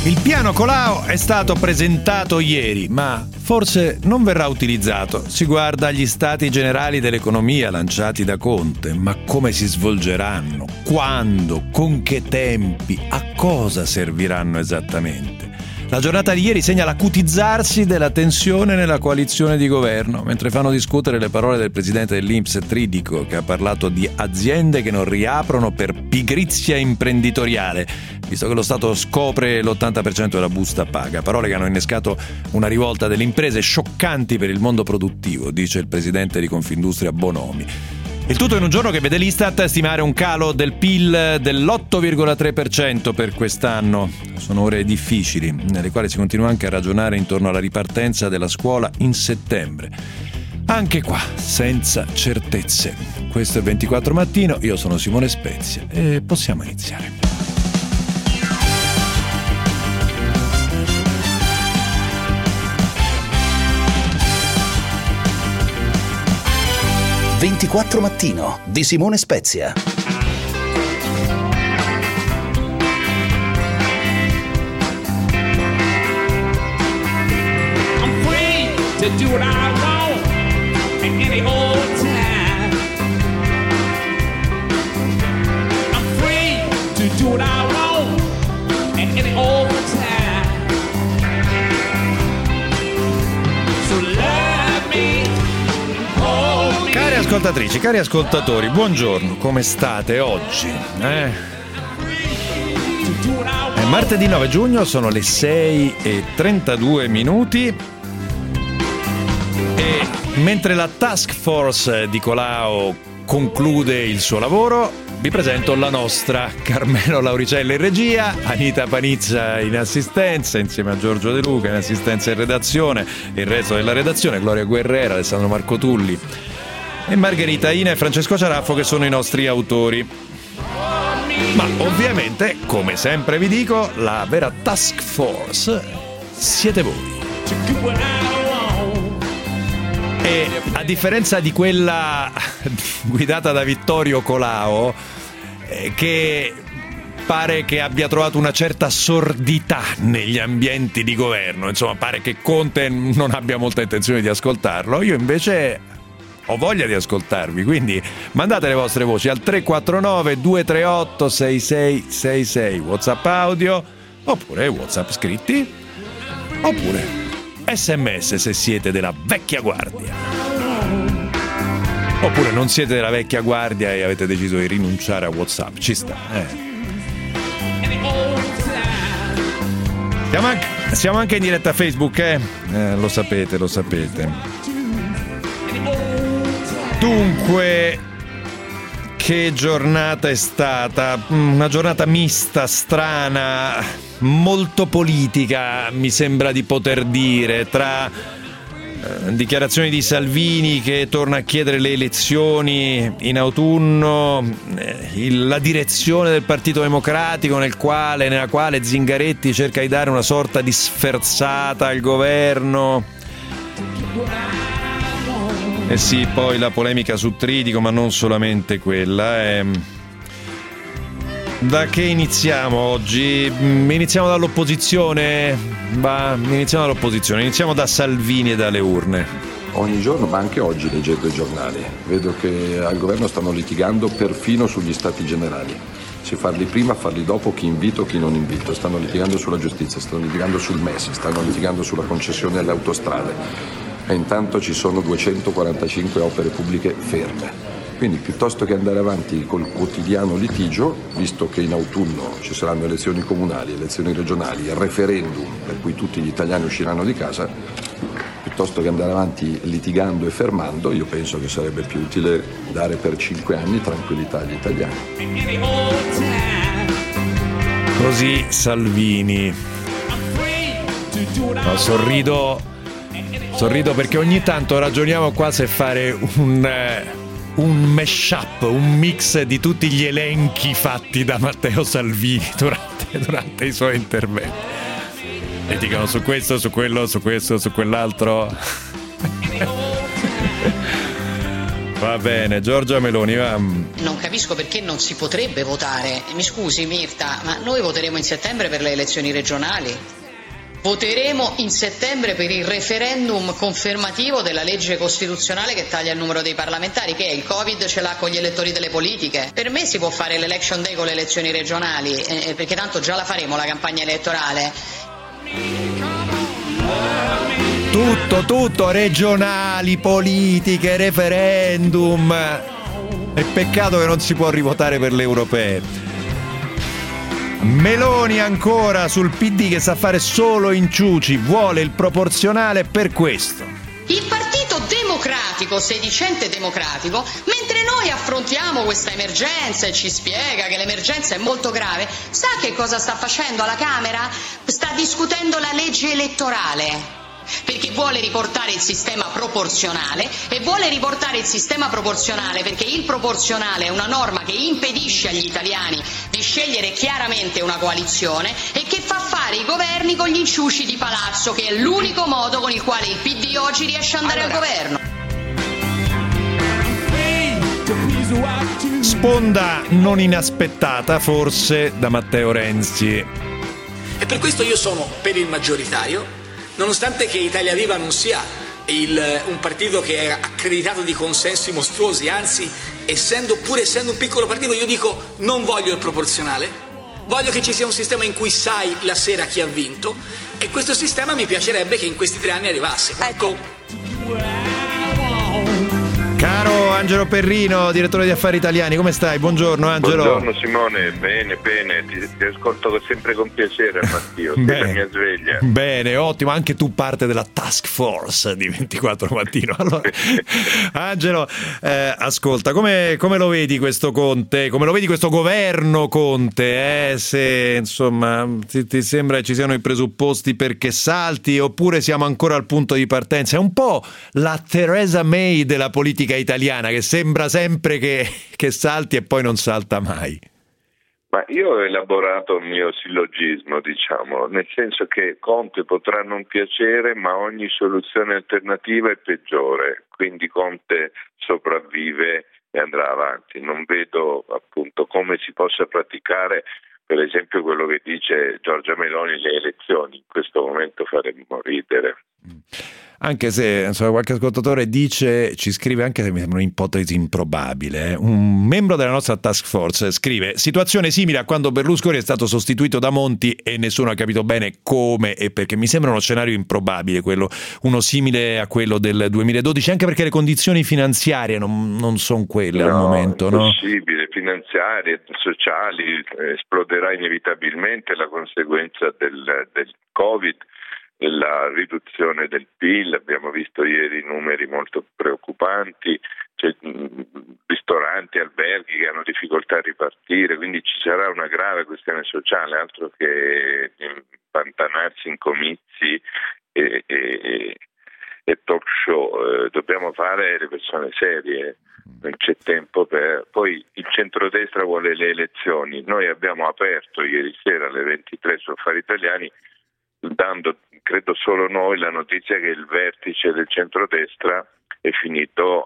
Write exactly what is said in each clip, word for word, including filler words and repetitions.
Il piano Colao è stato presentato ieri, ma forse non verrà utilizzato. Si guarda agli stati generali dell'economia lanciati da Conte, ma come si svolgeranno? Quando? Con che tempi? A cosa serviranno esattamente? La giornata di ieri segna l'acutizzarsi della tensione nella coalizione di governo, mentre fanno discutere le parole del presidente dell'I N P S Tridico, che ha parlato di aziende che non riaprono per pigrizia imprenditoriale, visto che lo Stato scopre l'ottanta per cento della busta paga. Parole che hanno innescato una rivolta delle imprese scioccanti per il mondo produttivo, dice il presidente di Confindustria Bonomi. Il tutto in un giorno che vede l'Istat stimare un calo del P I L dell'otto virgola tre per cento per quest'anno. Sono ore difficili, nelle quali si continua anche a ragionare intorno alla ripartenza della scuola in settembre. Anche qua, senza certezze. Questo è ventiquattro Mattino, io sono Simone Spezia e possiamo iniziare. ventiquattro Mattino di Simone Spezia. I'm free to do what I want at any old time. I'm free to do what I want at any old time. So love me. Cari ascoltatrici, cari ascoltatori, buongiorno, come state oggi? Eh? È martedì nove giugno, sono le sei e trentadue minuti e mentre la task force di Colao conclude il suo lavoro, vi presento la nostra Carmelo Lauricella in regia, Anita Panizza in assistenza insieme a Giorgio De Luca in assistenza in redazione, il resto della redazione, Gloria Guerrera, Alessandro Marco Tulli e Margherita Ina e Francesco Ciaraffo, che sono i nostri autori. Ma ovviamente, come sempre vi dico, la vera task force siete voi. E a differenza di quella guidata da Vittorio Colao, eh, che pare che abbia trovato una certa sordità negli ambienti di governo, insomma pare che Conte non abbia molta intenzione di ascoltarlo, io invece ho voglia di ascoltarvi, quindi mandate le vostre voci al tre quattro nove due tre otto sei sei sei sei, WhatsApp audio, oppure WhatsApp scritti, oppure sms se siete della vecchia guardia, oppure non siete della vecchia guardia e avete deciso di rinunciare a WhatsApp, ci sta, eh. Siamo anche, siamo anche in diretta a Facebook, eh? eh lo sapete, lo sapete. Dunque, che giornata è stata? Una giornata mista, strana, molto politica, mi sembra di poter dire, tra eh, dichiarazioni di Salvini che torna a chiedere le elezioni in autunno, eh, il, la direzione del Partito Democratico nel quale, nella quale Zingaretti cerca di dare una sorta di sferzata al governo. Eh sì, poi la polemica su Tridico, ma non solamente quella. Eh. Da che iniziamo oggi? Iniziamo dall'opposizione? Bah, iniziamo dall'opposizione, iniziamo da Salvini e dalle urne. Ogni giorno, ma anche oggi leggendo i giornali, vedo che al governo stanno litigando perfino sugli stati generali. Se farli prima, farli dopo, chi invito, chi non invito. Stanno litigando sulla giustizia, stanno litigando sul M E S, stanno litigando sulla concessione alle autostrade. E intanto ci sono duecentoquarantacinque opere pubbliche ferme. Quindi piuttosto che andare avanti col quotidiano litigio, visto che in autunno ci saranno elezioni comunali, elezioni regionali, referendum per cui tutti gli italiani usciranno di casa, piuttosto che andare avanti litigando e fermando, io penso che sarebbe più utile dare per cinque anni tranquillità agli italiani. Così Salvini. No, sorrido Sorrido perché ogni tanto ragioniamo qua se fare un, un mashup, un mix di tutti gli elenchi fatti da Matteo Salvini durante, durante i suoi interventi. E dicono su questo, su quello, su questo, su quell'altro. Va bene, Giorgia Meloni, va. Non capisco perché non si potrebbe votare. Mi scusi Mirta, ma noi voteremo in settembre per le elezioni regionali? Voteremo in settembre per il referendum confermativo della legge costituzionale che taglia il numero dei parlamentari, che è il Covid ce l'ha con gli elettori delle politiche. Per me si può fare l'election day con le elezioni regionali, eh, perché tanto già la faremo la campagna elettorale. Tutto, tutto, regionali, politiche, referendum. È peccato che non si può rivotare per le europee. Meloni ancora sul P D che sa fare solo inciuci, vuole il proporzionale per questo. Il Partito Democratico, sedicente democratico, mentre noi affrontiamo questa emergenza e ci spiega che l'emergenza è molto grave, sa che cosa sta facendo alla Camera? Sta discutendo la legge elettorale. Perché vuole riportare il sistema proporzionale e vuole riportare il sistema proporzionale perché il proporzionale è una norma che impedisce agli italiani di scegliere chiaramente una coalizione e che fa fare i governi con gli inciuci di palazzo, che è l'unico modo con il quale il P D oggi riesce ad andare allora. al governo. Sponda non inaspettata forse da Matteo Renzi. E per questo io sono per il maggioritario. Nonostante che Italia Viva non sia il, un partito che è accreditato di consensi mostruosi, anzi, essendo, pur essendo un piccolo partito, io dico non voglio il proporzionale, voglio che ci sia un sistema in cui sai la sera chi ha vinto, e questo sistema mi piacerebbe che in questi tre anni arrivasse. Ecco. Caro Angelo Perrino, direttore di Affari Italiani, come stai? Buongiorno Angelo. Buongiorno Simone, bene, bene, ti, ti ascolto sempre con piacere al mattino, sei la mia sveglia. Bene, ottimo, anche tu parte della task force di ventiquattro mattino. Allora, Angelo, eh, ascolta, come, come lo vedi questo Conte? Come lo vedi questo governo Conte? Eh? Se insomma ti, ti sembra che ci siano i presupposti perché salti, oppure siamo ancora al punto di partenza? È un po' la Theresa May della politica italiana, che sembra sempre che, che salti e poi non salta mai. Ma io ho elaborato il mio sillogismo, diciamo, nel senso che Conte potrà non piacere, ma ogni soluzione alternativa è peggiore, quindi Conte sopravvive e andrà avanti. Non vedo appunto come si possa praticare, per esempio, quello che dice Giorgia Meloni, le elezioni. In questo momento faremmo ridere. Anche se insomma, qualche ascoltatore dice, ci scrive anche se mi sembra un'ipotesi improbabile, eh? Un membro della nostra task force scrive: situazione simile a quando Berlusconi è stato sostituito da Monti e nessuno ha capito bene come e perché. Mi sembra uno scenario improbabile, quello, uno simile a quello del duemiladodici, anche perché le condizioni finanziarie non, non sono quelle no, al momento. No, impossibile, finanziarie, sociali, esploderà inevitabilmente la conseguenza del, del Covid, la riduzione del P I L, abbiamo visto ieri numeri molto preoccupanti, cioè, ristoranti, alberghi che hanno difficoltà a ripartire, quindi ci sarà una grave questione sociale, altro che impantanarsi in comizi e, e, e talk show. Eh, dobbiamo fare le persone serie, non c'è tempo per... Poi il centrodestra vuole le elezioni, noi abbiamo aperto ieri sera alle ventitré su Affari Italiani, dando, credo solo noi, la notizia che il vertice del centrodestra è finito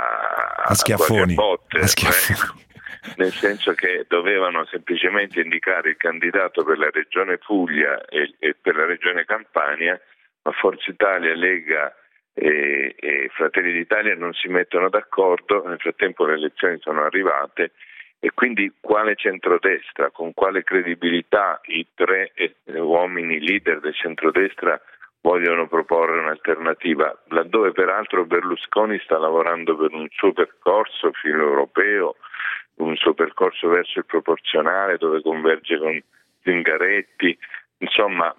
a, a schiaffoni, a botte, a schiaffoni. Eh? Nel senso che dovevano semplicemente indicare il candidato per la regione Puglia e, e per la regione Campania, ma Forza Italia, Lega e, e Fratelli d'Italia non si mettono d'accordo. Nel frattempo le elezioni sono arrivate. E quindi quale centrodestra, con quale credibilità i tre uomini leader del centrodestra vogliono proporre un'alternativa, laddove peraltro Berlusconi sta lavorando per un suo percorso filo-europeo, un suo percorso verso il proporzionale dove converge con Zingaretti, insomma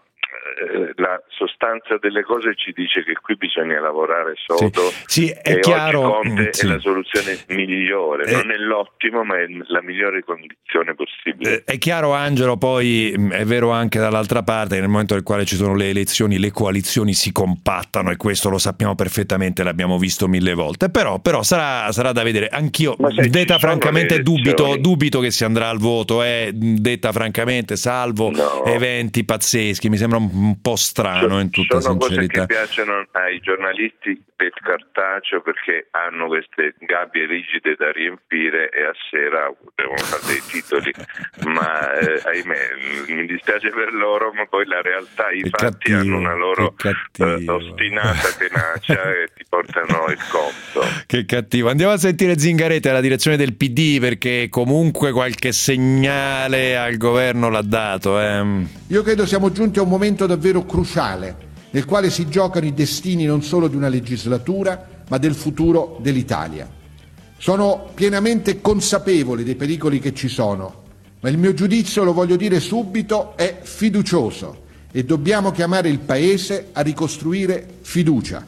la sostanza delle cose ci dice che qui bisogna lavorare sodo. Sì, sì, è e chiaro, oggi Conte sì. è la soluzione migliore, eh, non è l'ottimo ma è la migliore condizione possibile. È chiaro Angelo, poi è vero anche dall'altra parte, nel momento nel quale ci sono le elezioni le coalizioni si compattano e questo lo sappiamo perfettamente, l'abbiamo visto mille volte, però, però sarà, sarà da vedere. Anch'io sai, detta francamente dubito, elezioni... dubito che si andrà al voto, eh, detta francamente, salvo no. eventi pazzeschi, mi sembra un un po' strano, in tutta sono sincerità. Sono cose che piacciono ai giornalisti del cartaceo perché hanno queste gabbie rigide da riempire e a sera devono fare dei titoli, ma eh, ahimè, mi dispiace per loro, ma poi la realtà, i che fatti cattivo, hanno una loro eh, ostinata tenacia e ti portano il conto. Che cattivo. Andiamo a sentire Zingaretti alla direzione del P D, perché comunque qualche segnale al governo l'ha dato. Eh. Io credo siamo giunti a un momento davvero cruciale nel quale si giocano i destini non solo di una legislatura ma del futuro dell'Italia. Sono pienamente consapevole dei pericoli che ci sono, ma il mio giudizio, lo voglio dire subito, è fiducioso e dobbiamo chiamare il Paese a ricostruire fiducia.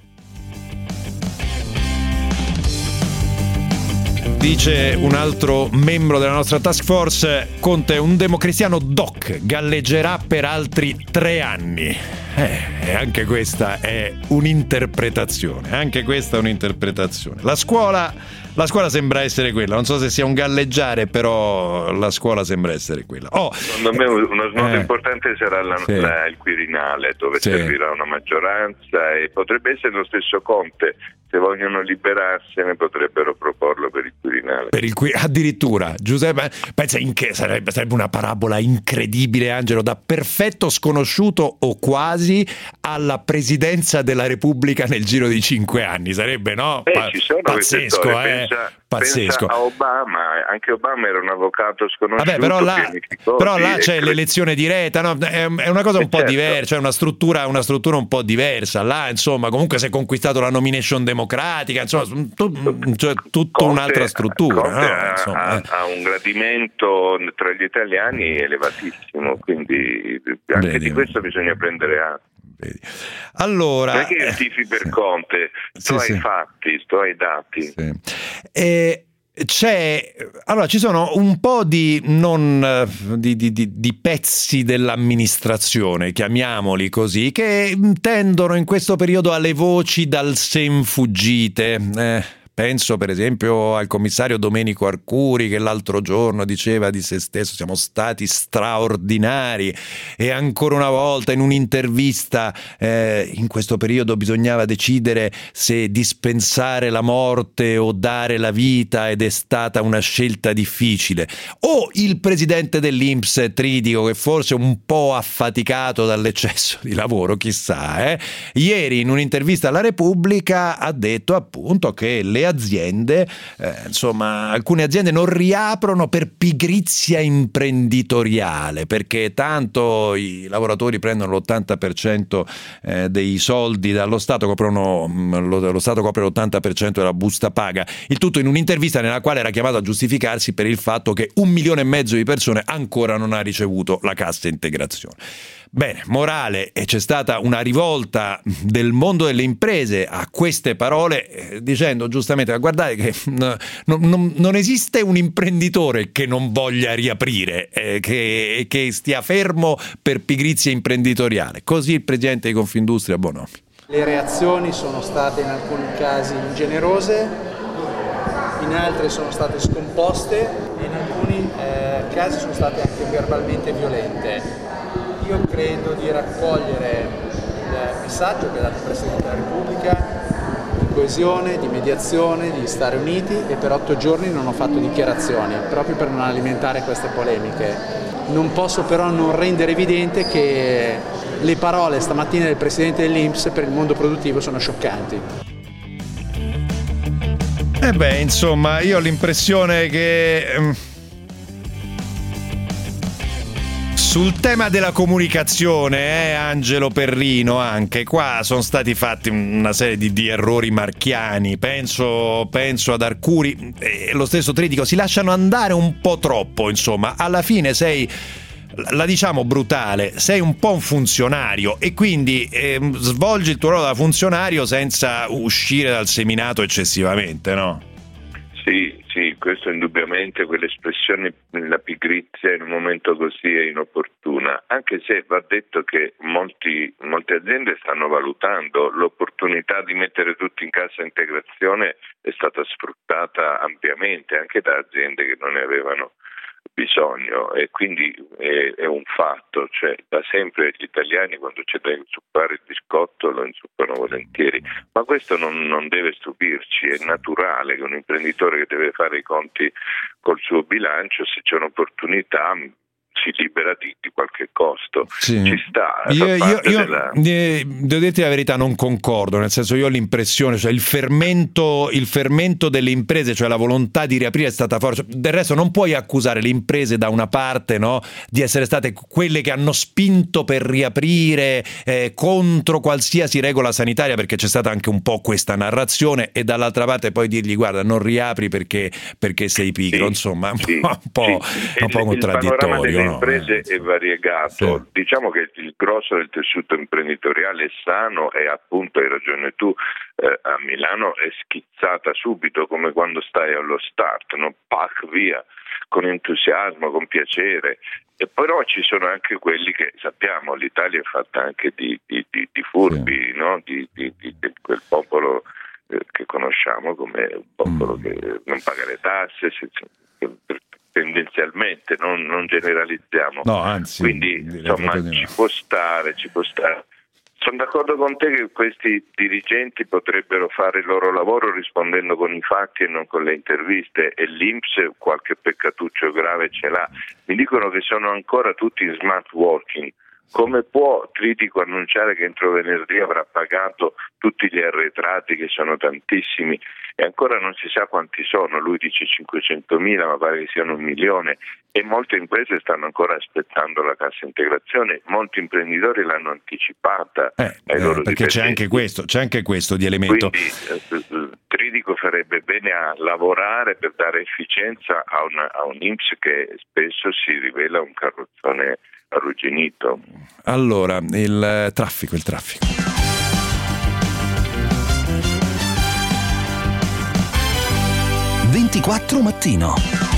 Dice un altro membro della nostra task force: Conte è un democristiano doc, galleggerà per altri tre anni. Eh, e anche questa è un'interpretazione, anche questa è un'interpretazione. La scuola, la scuola sembra essere quella, non so se sia un galleggiare, però la scuola sembra essere quella. Oh, Secondo me uno snodo eh, importante sarà la, sì. la, il Quirinale, dove sì. servirà una maggioranza e potrebbe essere lo stesso Conte. Se vogliono liberarsene potrebbero proporlo per il Quirinale. Per il qui- addirittura Giuseppe, pensa in che sarebbe, sarebbe una parabola incredibile, Angelo, da perfetto sconosciuto o quasi alla presidenza della Repubblica nel giro di cinque anni, sarebbe, no? Eh, Pa- ci sono pazzesco, eh? pensa, pazzesco. Pensa a Obama, anche Obama era un avvocato sconosciuto. Vabbè, però là, però là c'è cre- l'elezione diretta, no? È, è una cosa un eh, po' certo. diversa, cioè una struttura, una struttura un po' diversa. Là, insomma, comunque si è conquistato la nomination democratica, insomma, tu, cioè, tutta Conte, un'altra struttura. Conte No? ha, Insomma, ha, eh. ha un gradimento tra gli italiani elevatissimo, quindi anche Vedi. di questo bisogna prendere atto. Vedi. Allora, Non è che io tifi per Conte, sto sì, ai sì. fatti, sto ai dati. Sì. E c'è, allora ci sono un po' di non di, di, di, di pezzi dell'amministrazione, chiamiamoli così, che tendono in questo periodo alle voci dal sen fuggite. Eh, penso per esempio al commissario Domenico Arcuri, che l'altro giorno diceva di se stesso: siamo stati straordinari, e ancora una volta in un'intervista eh, in questo periodo bisognava decidere se dispensare la morte o dare la vita, ed è stata una scelta difficile. O il presidente dell'I N P S Tridico, che forse è un po' affaticato dall'eccesso di lavoro, chissà, eh? Ieri in un'intervista alla Repubblica ha detto appunto che le aziende, eh, insomma, alcune aziende non riaprono per pigrizia imprenditoriale, perché tanto i lavoratori prendono l'ottanta per cento eh, dei soldi dallo Stato, coprono, lo, lo Stato copre l'ottanta per cento della busta paga. Il tutto in un'intervista nella quale era chiamato a giustificarsi per il fatto che un milione e mezzo di persone ancora non ha ricevuto la cassa integrazione. Bene, morale, e c'è stata una rivolta del mondo delle imprese a queste parole, eh, dicendo giustamente: guardate che no, non, non esiste un imprenditore che non voglia riaprire, eh, che, che stia fermo per pigrizia imprenditoriale. Così il presidente di Confindustria Bonomi. Le reazioni sono state in alcuni casi ingenerose, in altri sono state scomposte e in alcuni eh, casi sono state anche verbalmente violente. Io credo di raccogliere il messaggio che ha dato il Presidente della Repubblica di coesione, di mediazione, di stare uniti, e per otto giorni non ho fatto dichiarazioni, proprio per non alimentare queste polemiche. Non posso però non rendere evidente che le parole stamattina del Presidente dell'I N P S per il mondo produttivo sono scioccanti. E beh, insomma, io ho l'impressione che um, sul tema della comunicazione, eh, Angelo Perrino, anche qua sono stati fatti una serie di, di errori marchiani. Penso, penso ad Arcuri e lo stesso Tridico, si lasciano andare un po' troppo, insomma. Alla fine sei, la diciamo brutale, sei un po' un funzionario, e quindi eh, svolgi il tuo ruolo da funzionario senza uscire dal seminato eccessivamente, no? Sì, sì, questo indubbiamente, quell'espressione, la pigrizia in un momento così è inopportuna, anche se va detto che molti, molte aziende stanno valutando l'opportunità di mettere tutti in cassa integrazione, è stata sfruttata ampiamente anche da aziende che non ne avevano bisogno, e quindi è, è un fatto, cioè da sempre gli italiani quando c'è da inzuppare il biscotto lo inzuppano volentieri, ma questo non, non deve stupirci, è naturale che un imprenditore che deve fare i conti col suo bilancio, se c'è un'opportunità si libera di, di qualche costo, sì. Ci sta. Io, io, io della... eh, devo dirti la verità, non concordo, nel senso, io ho l'impressione, cioè il fermento, il fermento delle imprese, cioè la volontà di riaprire è stata forte. Del resto non puoi accusare le imprese da una parte, no, di essere state quelle che hanno spinto per riaprire eh, contro qualsiasi regola sanitaria, perché c'è stata anche un po' questa narrazione, e dall'altra parte poi dirgli guarda non riapri perché, perché sei pigro, sì, insomma un sì, po', un po', sì. un po' il, contraddittorio. Le imprese è variegato, sì. Diciamo che il grosso del tessuto imprenditoriale è sano e appunto hai ragione tu, eh, a Milano è schizzata subito come quando stai allo start, no? Pac, via, con entusiasmo, con piacere, e però ci sono anche quelli che sappiamo, l'Italia è fatta anche di, di, di, di furbi, sì. No? Di, di, di, di quel popolo eh, che conosciamo come un popolo mm. che non paga le tasse, se, se, tendenzialmente, non, non generalizziamo, no, anzi, quindi insomma ci può stare, ci può stare. Sono d'accordo con te che questi dirigenti potrebbero fare il loro lavoro rispondendo con i fatti e non con le interviste, e l'I N P S qualche peccatuccio grave ce l'ha. Mi dicono che sono ancora tutti in smart working. Come può Tritico annunciare che entro venerdì avrà pagato tutti gli arretrati, che sono tantissimi, e ancora non si sa quanti sono? Lui dice cinquecentomila, ma pare che siano un milione, e molte imprese stanno ancora aspettando la cassa integrazione, molti imprenditori l'hanno anticipata eh, ai eh, loro perché c'è anche questo, c'è anche questo di elemento. Quindi eh, Tritico farebbe bene a lavorare per dare efficienza a, una, a un I N P S che spesso si rivela un carrozzone arrugginito. Allora, il traffico, il traffico. ventiquattro mattino.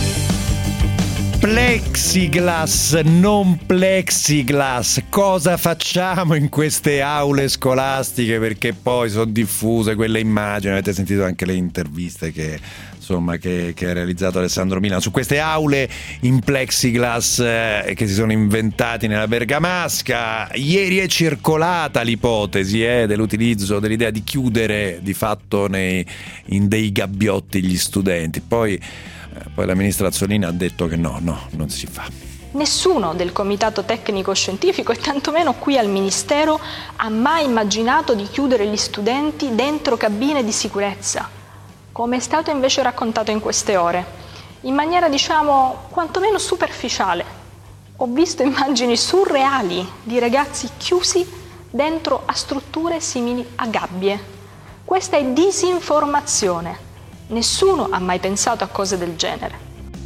Plexiglass, non plexiglass, cosa facciamo in queste aule scolastiche? Perché poi sono diffuse quelle immagini, avete sentito anche le interviste che insomma che, che ha realizzato Alessandro Milano su queste aule in plexiglass eh, che si sono inventati nella Bergamasca. Ieri è circolata l'ipotesi eh, dell'utilizzo dell'idea di chiudere di fatto nei, in dei gabbiotti gli studenti, poi, eh, poi la ministra Azzolini ha detto che no, no, non si fa. Nessuno del Comitato Tecnico Scientifico, e tantomeno qui al Ministero, ha mai immaginato di chiudere gli studenti dentro cabine di sicurezza, come è stato invece raccontato in queste ore, in maniera diciamo quantomeno superficiale. Ho visto immagini surreali di ragazzi chiusi dentro a strutture simili a gabbie. Questa è disinformazione. Nessuno ha mai pensato a cose del genere.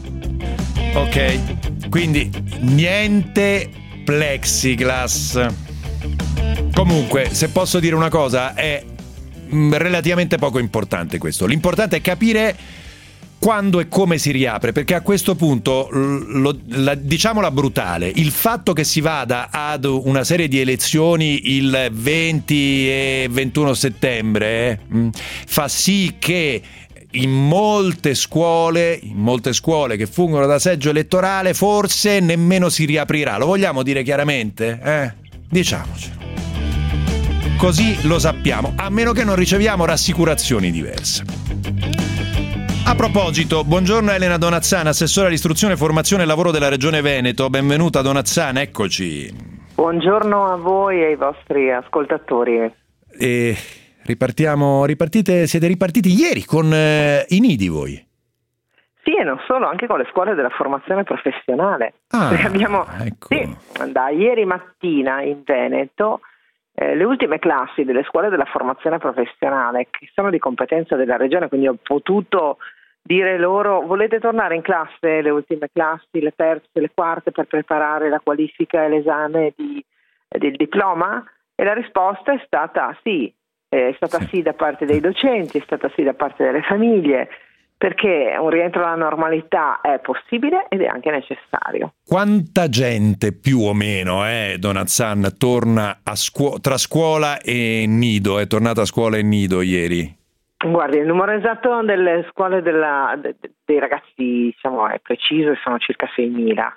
Ok, quindi niente plexiglass. Comunque, se posso dire una cosa, è relativamente poco importante questo. L'importante è capire quando e come si riapre, perché a questo punto, lo, la, diciamola brutale, il fatto che si vada ad una serie di elezioni il venti e ventuno settembre eh, fa sì che in molte scuole, in molte scuole che fungono da seggio elettorale, forse nemmeno si riaprirà. Lo vogliamo dire chiaramente? Eh? Diciamocelo. Così lo sappiamo, a meno che non riceviamo rassicurazioni diverse. A proposito, buongiorno Elena Donazzana, assessore all'istruzione, formazione e lavoro della Regione Veneto. Benvenuta Donazzana, eccoci. Buongiorno a voi e ai vostri ascoltatori. E ripartiamo, ripartite, siete ripartiti ieri con eh, i nidi voi? Sì, e non solo, anche con le scuole della formazione professionale. Ah, abbiamo, ecco. Sì, da ieri mattina in Veneto eh, le ultime classi delle scuole della formazione professionale, che sono di competenza della Regione, quindi ho potuto dire loro: volete tornare in classe, le ultime classi, le terze, le quarte, per preparare la qualifica e l'esame di, del diploma? E la risposta è stata sì, è stata sì. sì da parte dei docenti, è stata sì da parte delle famiglie, perché un rientro alla normalità è possibile ed è anche necessario. Quanta gente più o meno, eh, Donazzana, torna a scuola, tra scuola e nido, è tornata a scuola e nido ieri? Guardi, il numero esatto delle scuole della, de, dei ragazzi, diciamo, è preciso, sono circa seimila.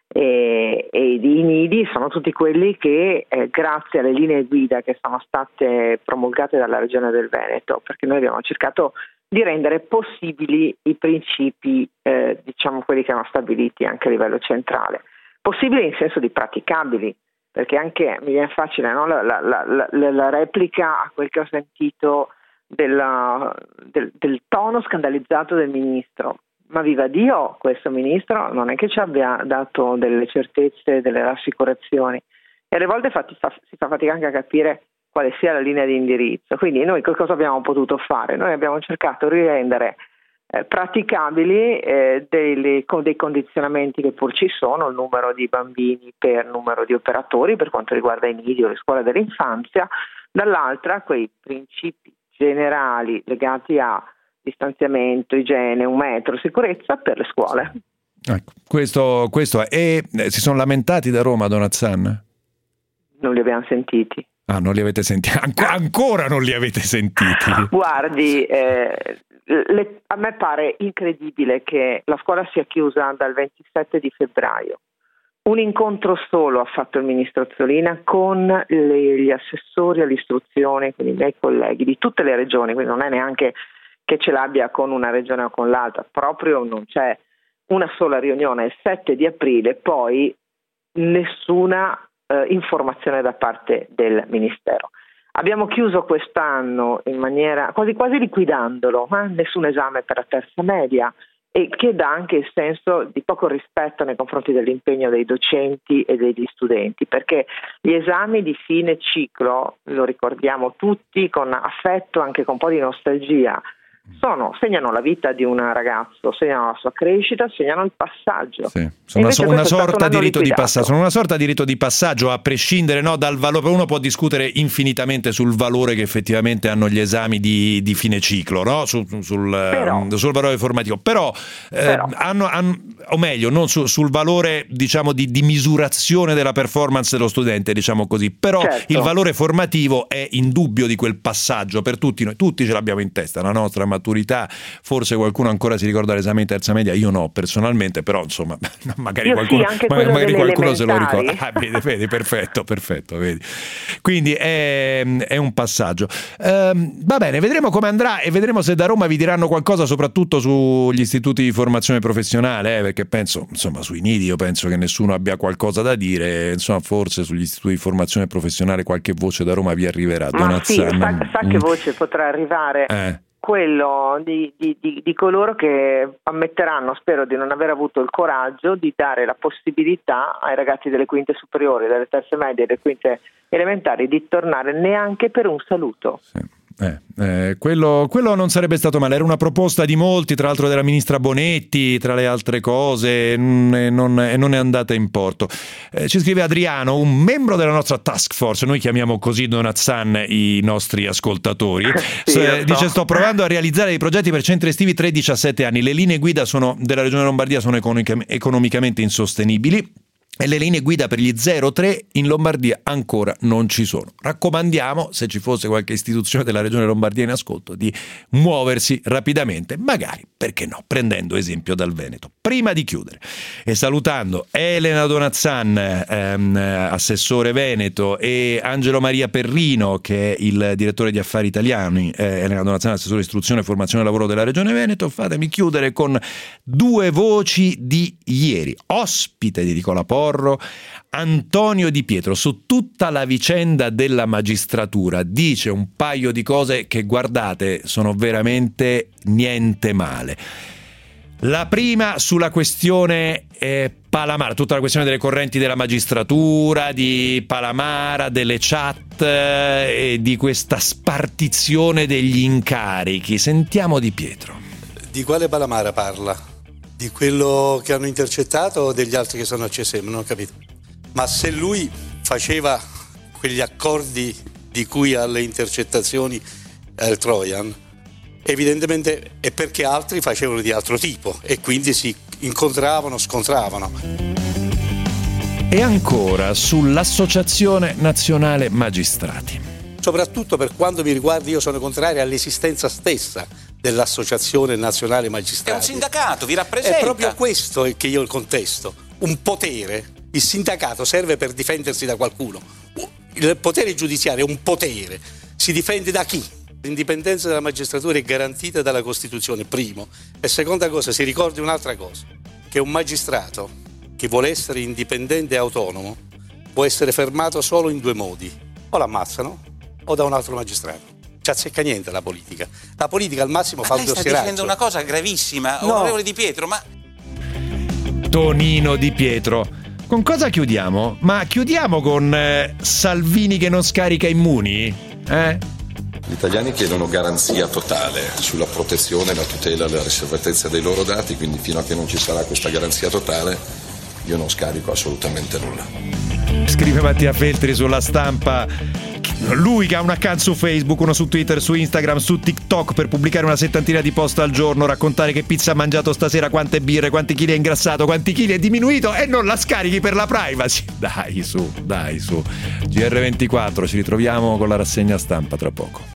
E, e i nidi sono tutti quelli che eh, grazie alle linee guida che sono state promulgate dalla Regione del Veneto, perché noi abbiamo cercato di rendere possibili i principi, eh, diciamo quelli che erano stabiliti anche a livello centrale, possibili in senso di praticabili, perché anche mi viene facile, no? la, la, la, la, la replica a quel che ho sentito della, del, del tono scandalizzato del ministro. Ma viva Dio, questo ministro non è che ci abbia dato delle certezze, delle rassicurazioni, e alle volte fatti, fa, si fa fatica anche a capire quale sia la linea di indirizzo. Quindi noi cosa abbiamo potuto fare? Noi abbiamo cercato di rendere eh, praticabili eh, dei, dei condizionamenti che pur ci sono, il numero di bambini per numero di operatori per quanto riguarda i nidi o le scuole dell'infanzia, dall'altra quei principi generali legati a distanziamento, igiene, un metro, sicurezza per le scuole. Ecco, questo, questo è. E eh, si sono lamentati da Roma, Donazzan? Non li abbiamo sentiti. Ah, non li avete sentiti? Anc- ancora non li avete sentiti? Guardi, eh, le, a me pare incredibile che la scuola sia chiusa dal ventisette di febbraio. Un incontro solo ha fatto il ministro Azzolina con le, gli assessori all'istruzione, quindi i miei colleghi di tutte le regioni, quindi non è neanche che ce l'abbia con una regione o con l'altra, proprio non c'è una sola riunione il sette di aprile, poi nessuna eh, informazione da parte del Ministero. Abbiamo chiuso quest'anno in maniera quasi quasi liquidandolo, ma nessun esame per la terza media, e che dà anche il senso di poco rispetto nei confronti dell'impegno dei docenti e degli studenti, perché gli esami di fine ciclo, lo ricordiamo tutti con affetto, anche con un po' di nostalgia, Sono, segnano la vita di un ragazzo, segnano la sua crescita, segnano il passaggio. Sì. Sono una, so, una sorta di rito di passaggio, sono una sorta di rito di passaggio, a prescindere, no, dal valore. Uno può discutere infinitamente sul valore che effettivamente hanno gli esami di, di fine ciclo, no? Sul, sul, però, sul valore formativo, però, però. Eh, hanno, hanno, o meglio, non su, sul valore, diciamo, di, di misurazione della performance dello studente, diciamo così. Però certo, il valore formativo è indubbio di quel passaggio per tutti noi, tutti ce l'abbiamo in testa, la nostra maturità. Forse qualcuno ancora si ricorda l'esame di terza media, io no personalmente, però insomma magari io qualcuno, sì, magari, magari qualcuno se lo ricorda. Ah, vedi, vedi, perfetto, perfetto, vedi. Quindi è, è un passaggio. Ehm, va bene, vedremo come andrà e vedremo se da Roma vi diranno qualcosa, soprattutto sugli istituti di formazione professionale, eh, perché penso, insomma, sui nidi io penso che nessuno abbia qualcosa da dire, insomma, forse sugli istituti di formazione professionale qualche voce da Roma vi arriverà. Ma sì, sa, sa che voce potrà arrivare? Eh. Quello di, di, di, di coloro che ammetteranno, spero di non aver avuto il coraggio di dare la possibilità ai ragazzi delle quinte superiori, delle terze medie e delle quinte elementari di tornare neanche per un saluto. Sì. Eh, eh, quello, quello non sarebbe stato male, era una proposta di molti, tra l'altro della ministra Bonetti, tra le altre cose, e non, e non è andata in porto. Eh, ci scrive Adriano, un membro della nostra task force, noi chiamiamo così, Donazzan, i nostri ascoltatori, sì, eh, dice sto provando a realizzare dei progetti per centri estivi tre diciassette anni, le linee guida sono, della Regione Lombardia sono economic- economicamente insostenibili e le linee guida per gli zero tre in Lombardia ancora non ci sono. Raccomandiamo, se ci fosse qualche istituzione della Regione Lombardia in ascolto, di muoversi rapidamente, magari, perché no, prendendo esempio dal Veneto. Prima di chiudere e salutando Elena Donazzan, ehm, assessore Veneto, e Angelo Maria Perrino, che è il direttore di Affari Italiani, eh, Elena Donazzan, assessore istruzione, formazione e lavoro della Regione Veneto, fatemi chiudere con due voci di ieri. Ospite di Nicola Porro, Antonio Di Pietro, su tutta la vicenda della magistratura, dice un paio di cose che, guardate, sono veramente niente male. La prima sulla questione eh, Palamara, tutta la questione delle correnti della magistratura, di Palamara, delle chat eh, e di questa spartizione degli incarichi. Sentiamo Di Pietro. Di quale Palamara parla? Di quello che hanno intercettato o degli altri che sono a C S M? Non ho capito. Ma se lui faceva quegli accordi di cui alle intercettazioni al Trojan, evidentemente è perché altri facevano di altro tipo e quindi si incontravano, scontravano. E ancora sull'Associazione Nazionale Magistrati. Soprattutto per quanto mi riguarda, io sono contrario all'esistenza stessa dell'Associazione Nazionale Magistrati. È un sindacato, vi rappresenta. È proprio questo che io contesto, un potere. Il sindacato serve per difendersi da qualcuno. Il potere giudiziario è un potere, si difende da chi? L'indipendenza della magistratura è garantita dalla Costituzione, primo. E seconda cosa, si ricordi un'altra cosa, che un magistrato che vuole essere indipendente e autonomo può essere fermato solo in due modi: o l'ammazzano o da un altro magistrato. Ci azzecca niente la politica. La politica al massimo ma fa il lei sta dossieraggio. dicendo una cosa gravissima, No. onorevole Di Pietro, ma... Tonino Di Pietro. Con cosa chiudiamo? Ma chiudiamo con eh, Salvini che non scarica immuni? Eh? Gli italiani chiedono garanzia totale sulla protezione, la tutela e la riservatezza dei loro dati, quindi fino a che non ci sarà questa garanzia totale io non scarico assolutamente nulla. Scrive Mattia Feltri sulla Stampa. Lui che ha un account su Facebook, uno su Twitter, su Instagram, su TikTok, per pubblicare una settantina di post al giorno, raccontare che pizza ha mangiato stasera, quante birre, quanti chili è ingrassato, quanti chili è diminuito, e non la scarichi per la privacy. Dai su, dai su. G R ventiquattro, ci ritroviamo con la rassegna stampa tra poco.